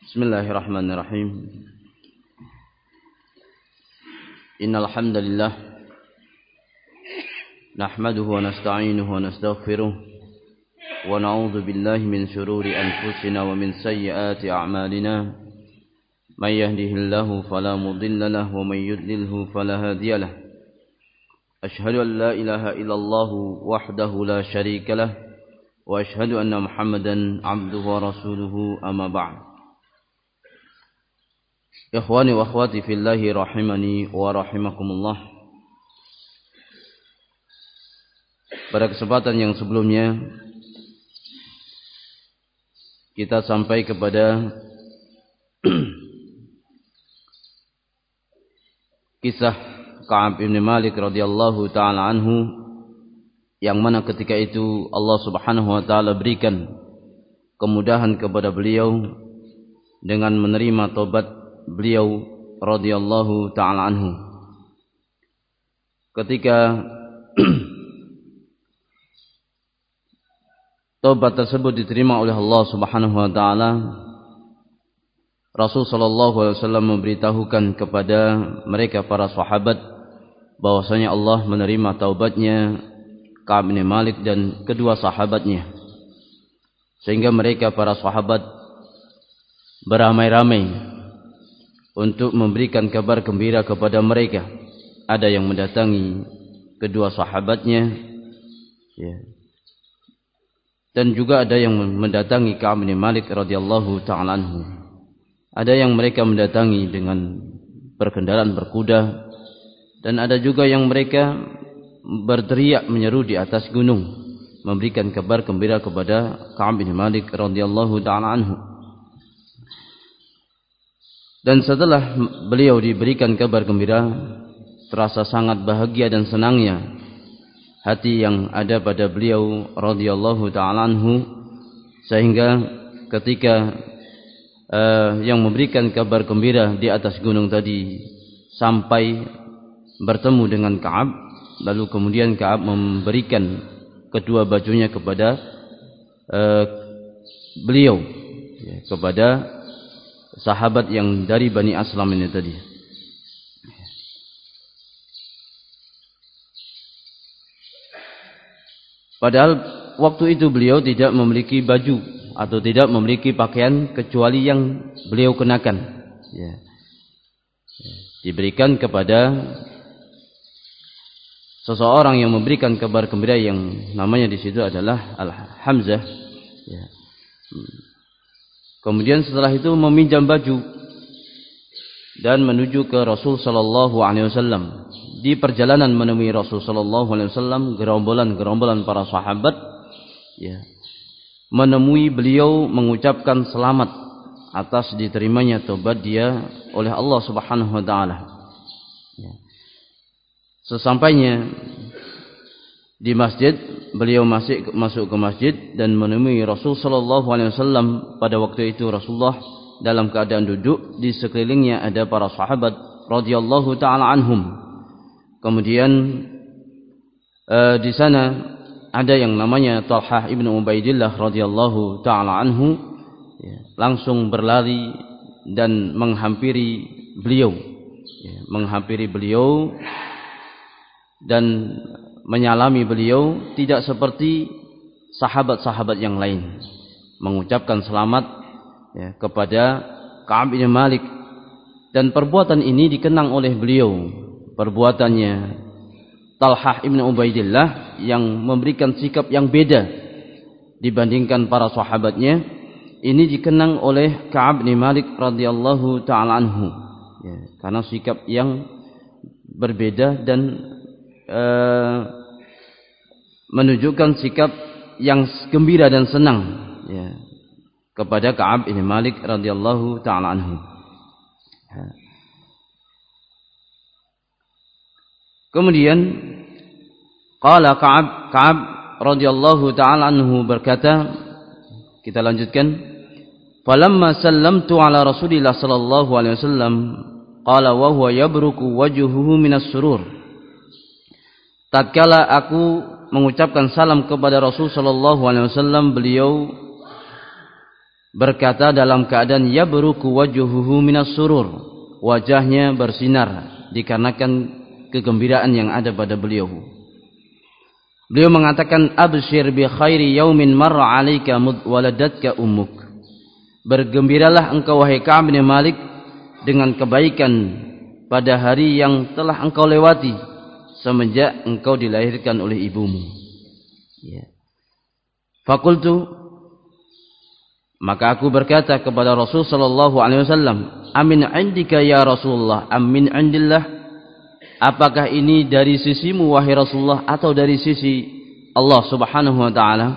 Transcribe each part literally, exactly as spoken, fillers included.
Bismillahirrahmanirrahim. Innal hamdalillah nahmaduhu wa nasta'inuhu wa nastaghfiruh wa na'udzu billahi min shururi anfusina wa min sayyiati a'malina. May yahdihillahu fala mudilla lahu wa may yudlilhu fala hadiya lahu. Ashhadu an la ilaha illallah wahdahu la syarika lah wa ashhadu anna Muhammadan 'abduhu wa rasuluhu amma ba'd. Ikhwani wa akhwati fillahi rahimani wa rahimakumullah. Pada kesempatan yang sebelumnya kita sampai kepada kisah Ka'ab bin Malik radhiyallahu taala anhu, yang mana ketika itu Allah Subhanahu wa taala berikan kemudahan kepada beliau dengan menerima tobat beliau radhiyallahu taala anhu. Ketika tobat tersebut diterima oleh Allah Subhanahu wa taala, Rasul sallallahu alaihi wasallam memberitahukan kepada mereka para sahabat bahwasanya Allah menerima taubatnya Ka'ab bin Malik dan kedua sahabatnya, sehingga mereka para sahabat beramai-ramai untuk memberikan kabar gembira kepada mereka. Ada yang mendatangi kedua sahabatnya, ya, dan juga ada yang mendatangi Ka'ab bin Malik radhiyallahu ta'ala anhu. Ada yang mereka mendatangi dengan berkendaraan berkuda, dan ada juga yang mereka berteriak menyeru di atas gunung memberikan kabar gembira kepada Ka'ab bin Malik radhiyallahu ta'ala anhu. Dan setelah beliau diberikan kabar gembira, terasa sangat bahagia dan senangnya hati yang ada pada beliau radhiyallahu ta'ala anhu, sehingga ketika uh, yang memberikan kabar gembira di atas gunung tadi sampai bertemu dengan Ka'ab, lalu kemudian Ka'ab memberikan kedua bajunya kepada uh, beliau, ya, kepada sahabat yang dari Bani Aslam ini tadi. Padahal waktu itu beliau tidak memiliki baju atau tidak memiliki pakaian kecuali yang beliau kenakan, ya. Diberikan kepada seseorang yang memberikan kabar gembira yang namanya di situ adalah Al-Hamzah, ya. Kemudian setelah itu meminjam baju dan menuju ke Rasul sallallahu alaihi wasallam. Di perjalanan menemui Rasul sallallahu alaihi wasallam, gerombolan-gerombolan para sahabat, ya, menemui beliau mengucapkan selamat atas diterimanya tobat dia oleh Allah Subhanahu wa taala. Ya. Sesampainya di masjid, beliau masih masuk ke masjid dan menemui Rasul sallallahu alaihi wasallam. Pada waktu itu Rasulullah dalam keadaan duduk, di sekelilingnya ada para sahabat radhiyallahu taala anhum. Kemudian uh, di sana ada yang namanya Talhah ibnu Ubaidillah radhiyallahu taala anhu, ya, langsung berlari dan menghampiri beliau, ya, menghampiri beliau dan menyalami beliau, tidak seperti sahabat-sahabat yang lain, mengucapkan selamat, ya, kepada Ka'ab bin Malik. Dan perbuatan ini dikenang oleh beliau, perbuatannya Talhah ibn Ubaidillah yang memberikan sikap yang beda dibandingkan para sahabatnya. Ini dikenang oleh Ka'ab bin Malik radhiyallahu ta'ala anhu, ya, karena sikap yang berbeda dan uh, menunjukkan sikap yang gembira dan senang, ya, kepada Ka'ab bin Malik radhiyallahu ta'ala anhu. Kemudian qala Ka'ab Ka'ab radhiyallahu ta'ala anhu berkata, kita lanjutkan, falamma sallamtu ala Rasulillah sallallahu alaihi wasallam qala wa huwa yabruku wajhuhu minas surur. Tatkala aku mengucapkan salam kepada Rasul sallallahu alaihi wasallam, beliau berkata dalam keadaan yabruku wajhuhu minas surur, wajahnya bersinar dikarenakan kegembiraan yang ada pada beliau. Beliau mengatakan, abshir bi khairi yaumin marra 'alaika mud waladatka ummuk. Bergembiralah engkau wahai Ka'ab bin Malik dengan kebaikan pada hari yang telah engkau lewati semenjak engkau dilahirkan oleh ibumu. Ya. Fakultu, maka aku berkata kepada Rasul sallallahu alaihi wasallam, amin indika ya Rasulullah, amin indillah. Apakah ini dari sisimu wahai Rasulullah atau dari sisi Allah Subhanahu wa taala?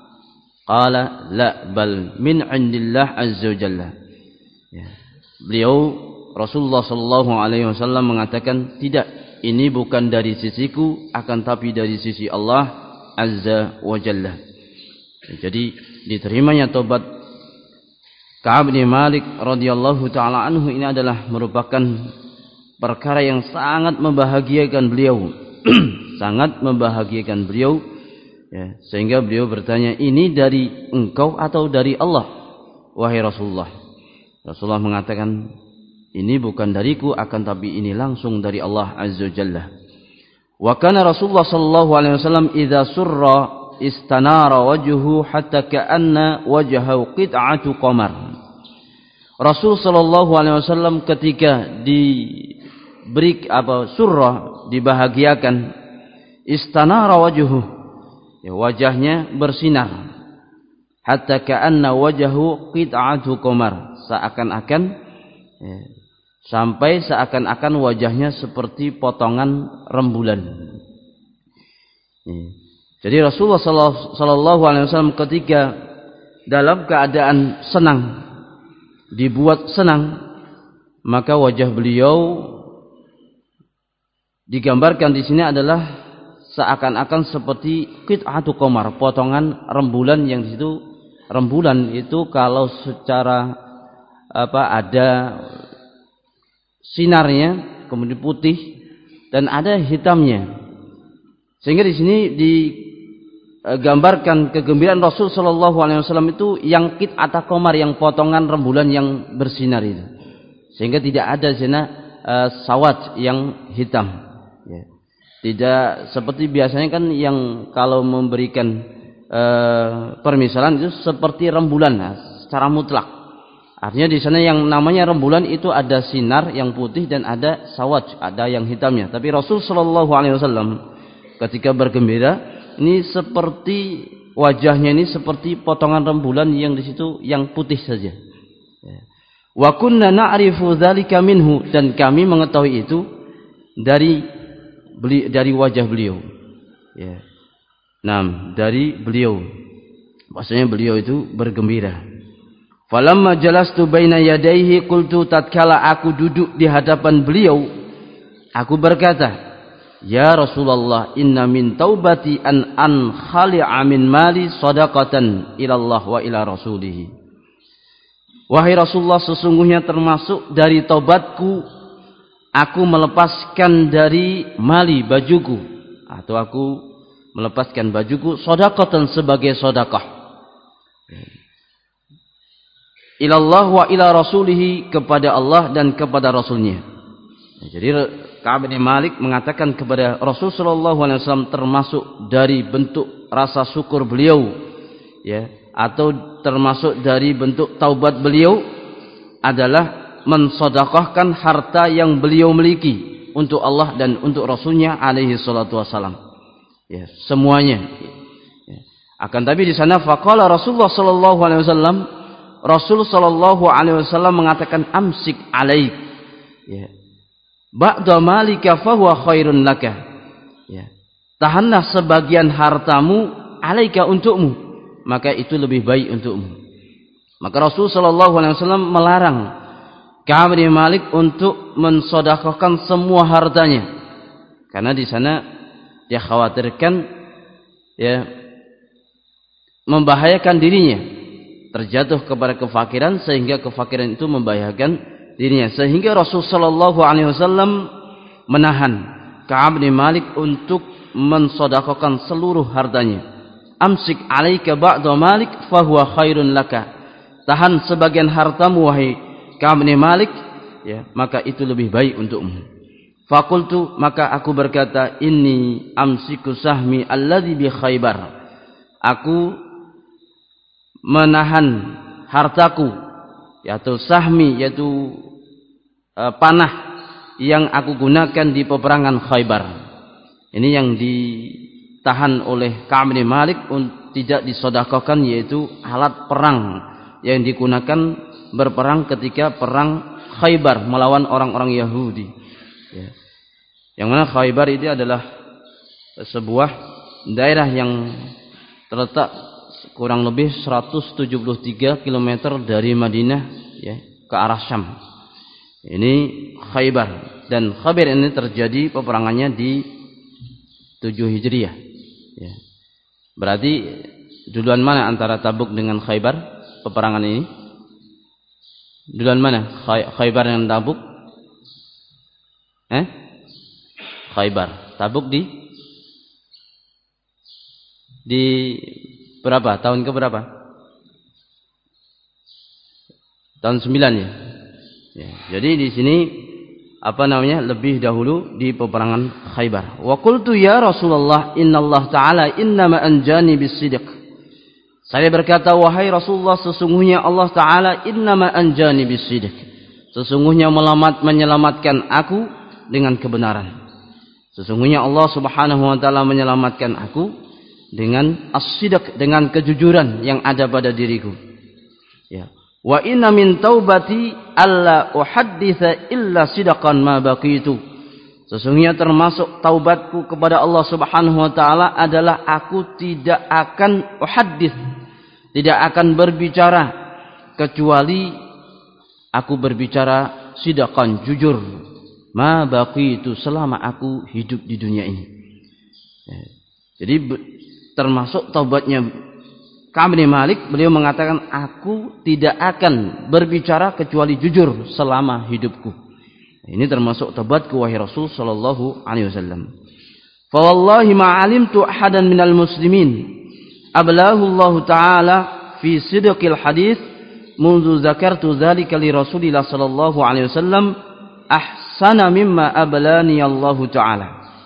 Qala la bal min indillah azza wajalla. Ya. Beliau Rasulullah sallallahu alaihi wasallam mengatakan, tidak, ini bukan dari sisiku akan tapi dari sisi Allah azza wajalla. Jadi diterimanya taubat Ka'ab bin Malik radhiyallahu taala anhu ini adalah merupakan perkara yang sangat membahagiakan beliau. Sangat membahagiakan beliau, ya, sehingga beliau bertanya, ini dari engkau atau dari Allah wahai Rasulullah? Rasulullah mengatakan, ini bukan dariku akan tapi ini langsung dari Allah azza jalla. Wa kana Rasulullah sallallahu alaihi wasallam idza surra istanara wajhuhu hatta ka'anna wajhahu qit'atu qamar. Rasul sallallahu alaihi wasallam ketika diberi apa surra, dibahagiakan, istanara wajhuhu, ya, wajahnya bersinar, hatta ka'anna wajhahu qit'atu qamar, seakan-akan, ya, sampai seakan-akan wajahnya seperti potongan rembulan. Ya. Jadi Rasulullah sallallahu alaihi wasallam ketika dalam keadaan senang, dibuat senang, maka wajah beliau digambarkan di sini adalah seakan-akan seperti qit'atu qamar, potongan rembulan, yang di situ rembulan itu kalau secara apa ada sinarnya, kemudian putih dan ada hitamnya. Sehingga di sini digambarkan kegembiraan Rasul sallallahu alaihi wasallam itu yang qit'ata qamar, yang potongan rembulan yang bersinar itu. Sehingga tidak ada zina uh, sawat yang hitam. Ya. Tidak seperti biasanya kan yang kalau memberikan uh, permisalan itu seperti rembulan, nah, secara mutlak. Artinya di sana yang namanya rembulan itu ada sinar yang putih dan ada sawat, ada yang hitamnya. Tapi Rasul sallallahu alaihi wasallam ketika bergembira ini seperti wajahnya ini seperti potongan rembulan yang di situ yang putih saja. Wa kunna na'rifu dzalika minhu, dan kami mengetahui itu dari beli, dari wajah beliau. Ya. Nah, dari beliau. Maksudnya beliau itu bergembira. Falamma jalastu baina yadayhi qultu, tatkala aku duduk di hadapan beliau, aku berkata, ya Rasulullah, inna min taubati an an khali'a min mali sadaqatan ila Allah wa ila rasulih. Wahai Rasulullah, sesungguhnya termasuk dari taubatku aku melepaskan dari mali, bajuku, atau aku melepaskan bajuku sadaqatan, sebagai sedekah. Ilallah wa ila rasulihi, kepada Allah dan kepada Rasulnya. Jadi Ka'ab bin Malik mengatakan kepada Rasul sallallahu alaihi wasallam, termasuk dari bentuk rasa syukur beliau, ya, atau termasuk dari bentuk taubat beliau adalah mensedekahkan harta yang beliau miliki untuk Allah dan untuk Rasulnya alaihi salatu wasallam. Ya, semuanya. Ya. Akan tapi di sana faqala Rasulullah sallallahu alaihi wasallam, Rasul sallallahu alaihi wasallam mengatakan, amsik alaik, ya, ba'da malika fahuwa khairun laka, ya, tahanlah sebagian hartamu, alaika, untukmu, maka itu lebih baik untukmu. Maka Rasul sallallahu alaihi wasallam melarang Ka'ab bin Malik untuk mensedekahkan semua hartanya, karena di sana dia khawatirkan, ya, membahayakan dirinya, terjatuh kepada kefakiran, sehingga kefakiran itu membahayakan dirinya. Sehingga Rasul sallallahu alaihi wasallam menahan Ka'ab bin Malik untuk mensedekahkan seluruh hartanya. Amsik alaika ba'da malik fahuwa khairun laka. tahan sebagian hartamu wahai Ka'ab bin Malik, ya, maka itu lebih baik untukmu. Fakultu, maka aku berkata, inni amsiku sahmi alladhi bi Khaybar. Aku menahan hartaku, yaitu sahmi, yaitu uh, panah yang aku gunakan di peperangan Khaybar. Ini yang ditahan oleh Ka'ab bin Malik untuk tidak disedekahkan, yaitu alat perang yang digunakan berperang ketika perang Khaybar melawan orang-orang Yahudi. Ya. Yang mana Khaybar itu adalah sebuah daerah yang terletak kurang lebih seratus tujuh puluh tiga kilometer dari Madinah, ya, ke arah Syam. Ini Khaybar, dan Khaybar ini terjadi peperangannya di tujuh Hijriah. Ya. Berarti duluan mana antara Tabuk dengan Khaybar peperangan ini? Duluan mana? Khaybar dengan Tabuk? Eh? Khaybar. Tabuk di di berapa? Tahun ke berapa? Tahun sembilan, ya. Ya. Jadi di sini apa namanya? Lebih dahulu di peperangan Khaybar. Wa qultu ya Rasulullah, innallah ta'ala innama anjani bis-sidq. Saya berkata, wahai Rasulullah, sesungguhnya Allah Ta'ala innama anjani bis-sidq. Sesungguhnya melamat, menyelamatkan aku dengan kebenaran. Sesungguhnya Allah Subhanahu wa taala menyelamatkan aku dengan as-sidq, dengan kejujuran yang ada pada diriku. Ya. Wa inna min taubati alla uhadditsa illa sidqan ma baqitu. Sesungguhnya termasuk taubatku kepada Allah Subhanahu wa taala adalah aku tidak akan uhaddits, tidak akan berbicara kecuali aku berbicara sidqan, jujur, ma baqitu, selama aku hidup di dunia ini. Ya. Jadi termasuk taubatnya Ka'ab bin Malik, beliau mengatakan, aku tidak akan berbicara kecuali jujur selama hidupku. Ini termasuk taubatku wahai Rasul sallallahu alaihi wasallam. Fa wallahi ma 'alimtu ahadan minal muslimin ablahu Allah taala fi sidqil hadits منذ ذكرت ذلك لرسول الله صلى الله عليه وسلم أحسن مما أبلاني الله تعالى.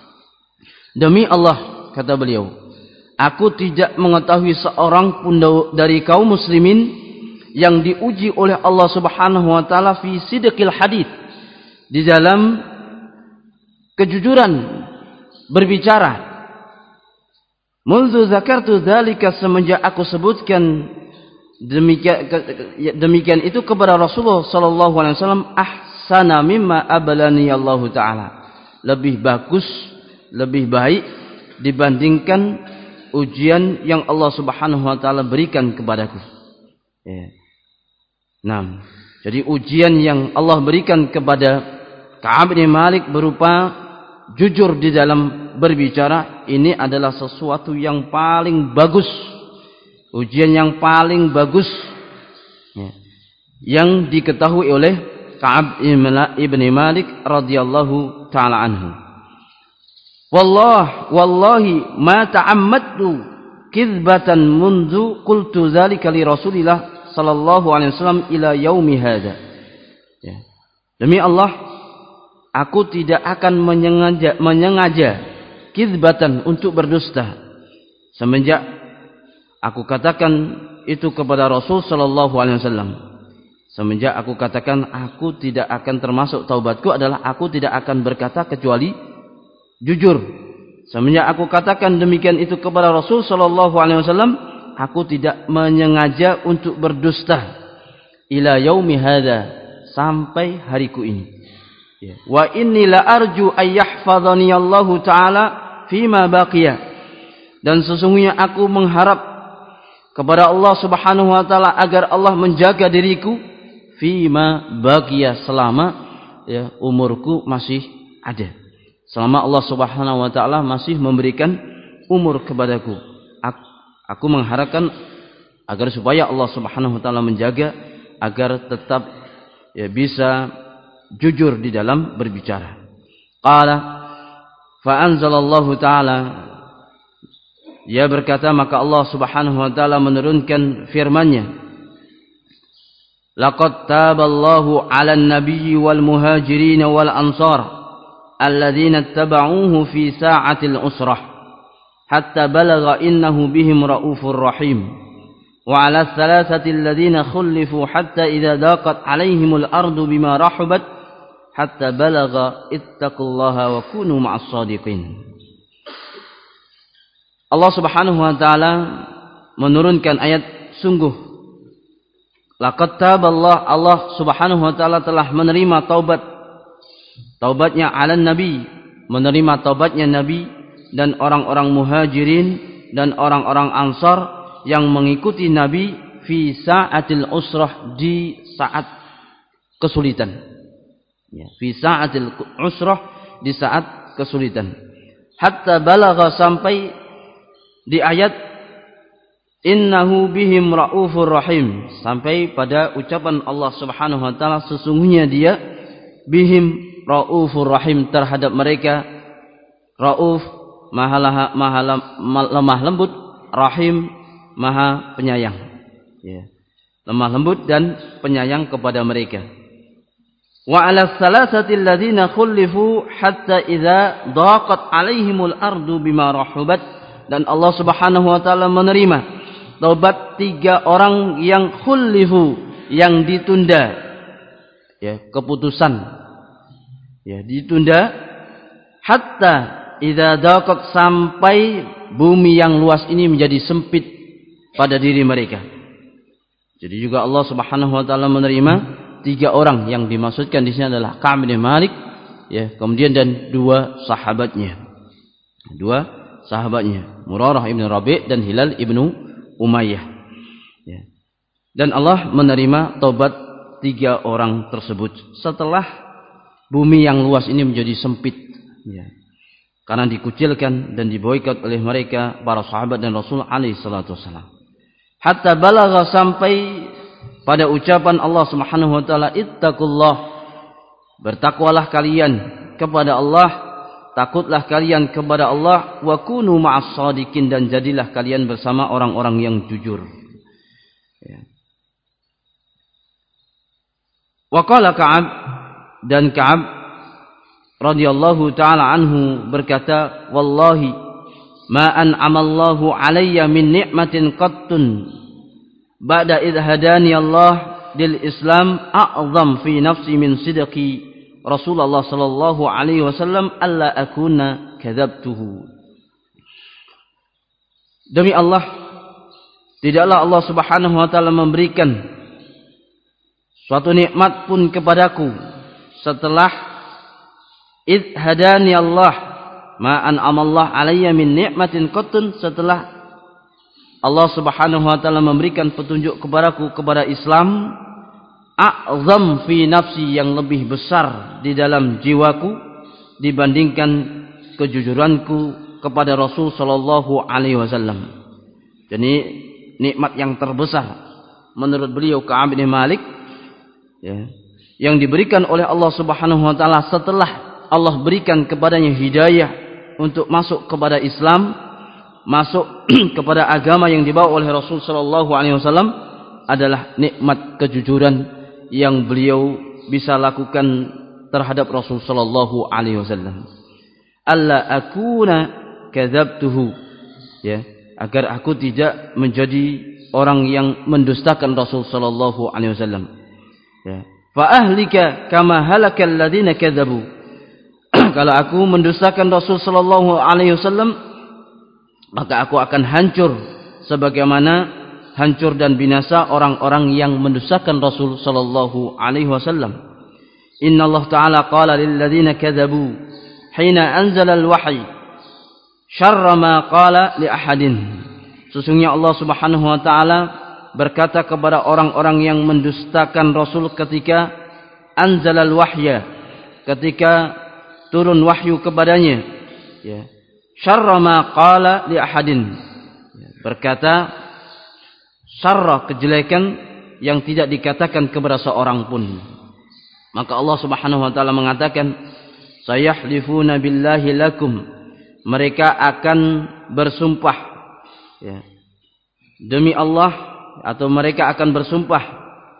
Demi Allah, kata beliau, aku tidak mengetahui seorang pun dari kaum muslimin yang diuji oleh Allah Subhanahu wa taala fi sidqil hadits, di dalam kejujuran berbicara. Munzu zakartu dzalika, semenjak aku sebutkan demikian demikian itu kepada Rasulullah sallallahu alaihi wasallam, ahsana mimma ablani Allah taala, lebih bagus, lebih baik dibandingkan ujian yang Allah Subhanahu wa taala berikan kepadaku. Ya. Nah, jadi ujian yang Allah berikan kepada Ka'ab bin Malik berupa jujur di dalam berbicara, ini adalah sesuatu yang paling bagus, ujian yang paling bagus, ya, yang diketahui oleh Ka'ab bin Malik radhiyallahu taala anhu. Wallah, wallahi ma ta'ammadtu kizbatan mundu qultu dzalika li Rasulillah sallallahu alaihi wasallam ila yaumi hadza. Ya. Demi Allah, aku tidak akan menyengaja menyengaja kizbatan, untuk berdusta, semenjak aku katakan itu kepada Rasul sallallahu alaihi wasallam. Semenjak aku katakan aku tidak akan, termasuk taubatku adalah aku tidak akan berkata kecuali jujur. Semenjak aku katakan demikian itu kepada Rasul sallallahu alaihi wasallam, aku tidak menyengaja untuk berdusta ila yaumi hadza, sampai hariku ini. Ya. Wa inni la arju ay yahfazani Allah taala fima baqiya, dan sesungguhnya aku mengharap kepada Allah Subhanahu wa taala agar Allah menjaga diriku fima baqiya, selama ya umurku masih ada. Selama Allah Subhanahu wa taala masih memberikan umur kepadaku, aku mengharapkan agar supaya Allah Subhanahu wa taala menjaga agar tetap ya bisa jujur di dalam berbicara. Qala fa anzalallahu taala, ia berkata, maka Allah Subhanahu wa taala menurunkan firman-Nya, laqad taballahu 'alan nabiyyi wal muhajirin wal ansar alladzina ittaba'uhu fi sa'atil usrah hatta balagha innahu bihim raufur rahim wa 'ala thalathati alladzina khulifu hatta idza daqat 'alaihimul ardu bima rahabat hatta balagha ittaqullaha wa kunu ma'as shadiqin. Allah Subhanahu wa taala menurunkan ayat sungguh laqad taballah, Allah Subhanahu wa taala telah menerima taubat taubatnya 'alan nabi, menerima taubatnya nabi dan orang-orang muhajirin dan orang-orang ansar yang mengikuti nabi fi sa'atil usrah, di saat kesulitan. Ya, fi sa'atil usrah, di saat kesulitan. Hatta balagha, sampai di ayat innahu bihim raufur rahim, sampai pada ucapan Allah Subhanahu wa taala sesungguhnya dia bihim raufur rahim, terhadap mereka rauf, maha, maha lemah lembut, rahim, maha penyayang. Ya. Lemah lembut dan penyayang kepada mereka. Wa 'ala salasati alladzina khulifu hatta idza daqat 'alaihimul ardu bima rahubat, dan Allah Subhanahu wa taala menerima taubat tiga orang yang khulifu, yang ditunda, ya, keputusan, ya, ditunda, hatta idza daqat, sampai bumi yang luas ini menjadi sempit pada diri mereka. Jadi juga Allah Subhanahu wa taala menerima tiga orang, yang dimaksudkan di sini adalah Ka'ab bin Malik, ya, kemudian dan dua sahabatnya. Dua sahabatnya, Murarah ibn Rabi' dan Hilal ibnu Umayyah. Ya. Dan Allah menerima taubat tiga orang tersebut setelah bumi yang luas ini menjadi sempit, ya, karena dikucilkan dan diboikot oleh mereka para sahabat dan Rasul alaihi salatu wasallam. Hatta balagha, sampai pada ucapan Allah Subhanahu wa taala, ittaqullah, bertakwalah kalian kepada Allah, takutlah kalian kepada Allah, wa kunu ma'as shadiqin, dan jadilah kalian bersama orang-orang yang jujur. Ya. Wa qala Ka'ab, dan Ka'ab radhiyallahu taala anhu berkata, wallahi ma an'amallahu alayya min ni'matin qattun ba'da idh hadani Allah lil Islam a'zam fi nafsi min sidqi Rasulullah sallallahu alaihi wasallam alla akuna kadzabtuhu. Demi Allah, tidaklah Allah Subhanahu wa taala memberikan suatu nikmat pun kepadaku setelah id hadani Allah, ma an'amallah alayya min ni'matin qattun, setelah Allah Subhanahu wa taala memberikan petunjuk kepadaku kepada Islam, a'zam fi nafsi, yang lebih besar di dalam jiwaku dibandingkan kejujuranku kepada Rasul sallallahu alaihi wasallam. Jadi nikmat yang terbesar menurut beliau Ka'ab bin Malik, ya, yang diberikan oleh Allah Subhanahu wa taala setelah Allah berikan kepadanya hidayah untuk masuk kepada Islam, masuk kepada agama yang dibawa oleh Rasul sallallahu alaihi wasallam, adalah nikmat kejujuran yang beliau bisa lakukan terhadap Rasul sallallahu alaihi wasallam. Alla akuna kadzabtuhu, ya, agar aku tidak menjadi orang yang mendustakan Rasul sallallahu alaihi wasallam. Ya. Fa ahlika kama halakal ladzina kadzabu. Kalau aku mendustakan Rasul sallallahu alaihi wasallam, maka aku akan hancur sebagaimana hancur dan binasa orang-orang yang mendustakan Rasul sallallahu alaihi wasallam. Inna Allah Ta'ala qala lil ladzina kadzabu hina anzala al-wahyi syarra ma qala li ahadin. Sesungguhnya Allah Subhanahu wa taala berkata kepada orang-orang yang mendustakan Rasul ketika anzala al-wahya, ketika turun wahyu kepadanya, ya, syarra ma qala li ahadin, berkata syarra, kejelekan yang tidak dikatakan kepada seorang pun. Maka Allah Subhanahu wa taala mengatakan, sayahlifuna billahi lakum, mereka akan bersumpah, ya, demi Allah, atau mereka akan bersumpah,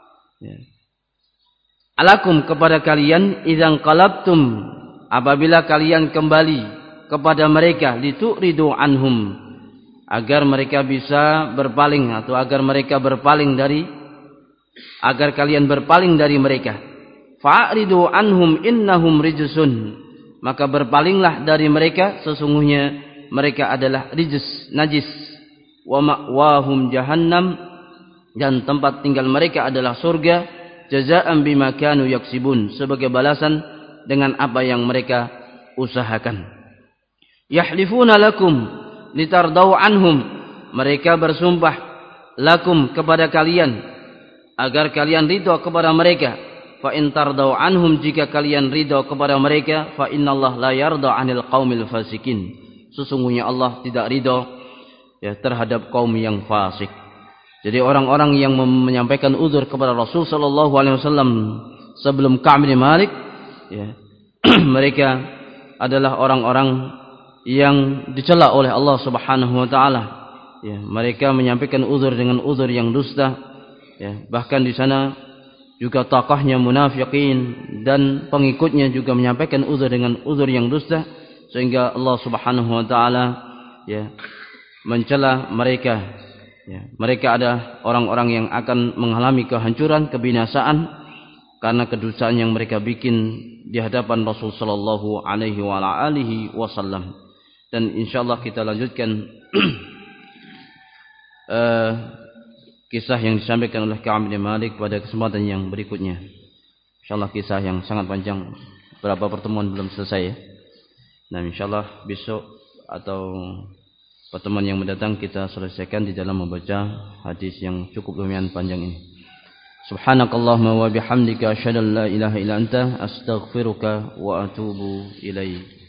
Ya. Alakum kepada kalian idzan qalabtum apabila kalian kembali kepada mereka lituridu anhum agar mereka bisa berpaling atau agar mereka berpaling dari agar kalian berpaling dari mereka. Fa'ridu anhum innahum rijsun maka berpalinglah dari mereka sesungguhnya mereka adalah rijs najis wa ma'wahum jahannam dan tempat tinggal mereka adalah surga jazaa'an bima kanu yaksibun sebagai balasan dengan apa yang mereka usahakan. Yahlifuna lakum litardau anhum mereka bersumpah lakum kepada kalian agar kalian ridha kepada mereka. Fa in tardau anhum jika kalian ridha kepada mereka fa innallaha la yarda 'anil qaumil fasikin sesungguhnya Allah tidak ridha ya terhadap kaum yang fasik. Jadi orang-orang yang menyampaikan uzur kepada Rasul sallallahu alaihi wasallam sebelum Ka'b bin Malik ya, mereka adalah orang-orang yang dicela oleh Allah Subhanahu wa taala. Ya, mereka menyampaikan uzur dengan uzur yang dusta. Ya, bahkan di sana juga tokohnya munafikin dan pengikutnya juga menyampaikan uzur dengan uzur yang dusta sehingga Allah Subhanahu wa taala ya mencela mereka. Ya, mereka ada orang-orang yang akan mengalami kehancuran, kebinasaan karena kedustaan yang mereka bikin di hadapan Rasul sallallahu alaihi wa alihi wasallam. Dan insyaallah kita lanjutkan uh, kisah yang disampaikan oleh Ka'b bin Malik pada kesempatan yang berikutnya. Insyaallah kisah yang sangat panjang, beberapa pertemuan belum selesai ya. Nah, insyaallah besok atau pertemuan yang mendatang kita selesaikan di dalam membaca hadis yang cukup lumayan panjang ini. Subhanakallahumma wa bihamdika asyhadu an la ilaha illa anta astaghfiruka wa atubu ilaik.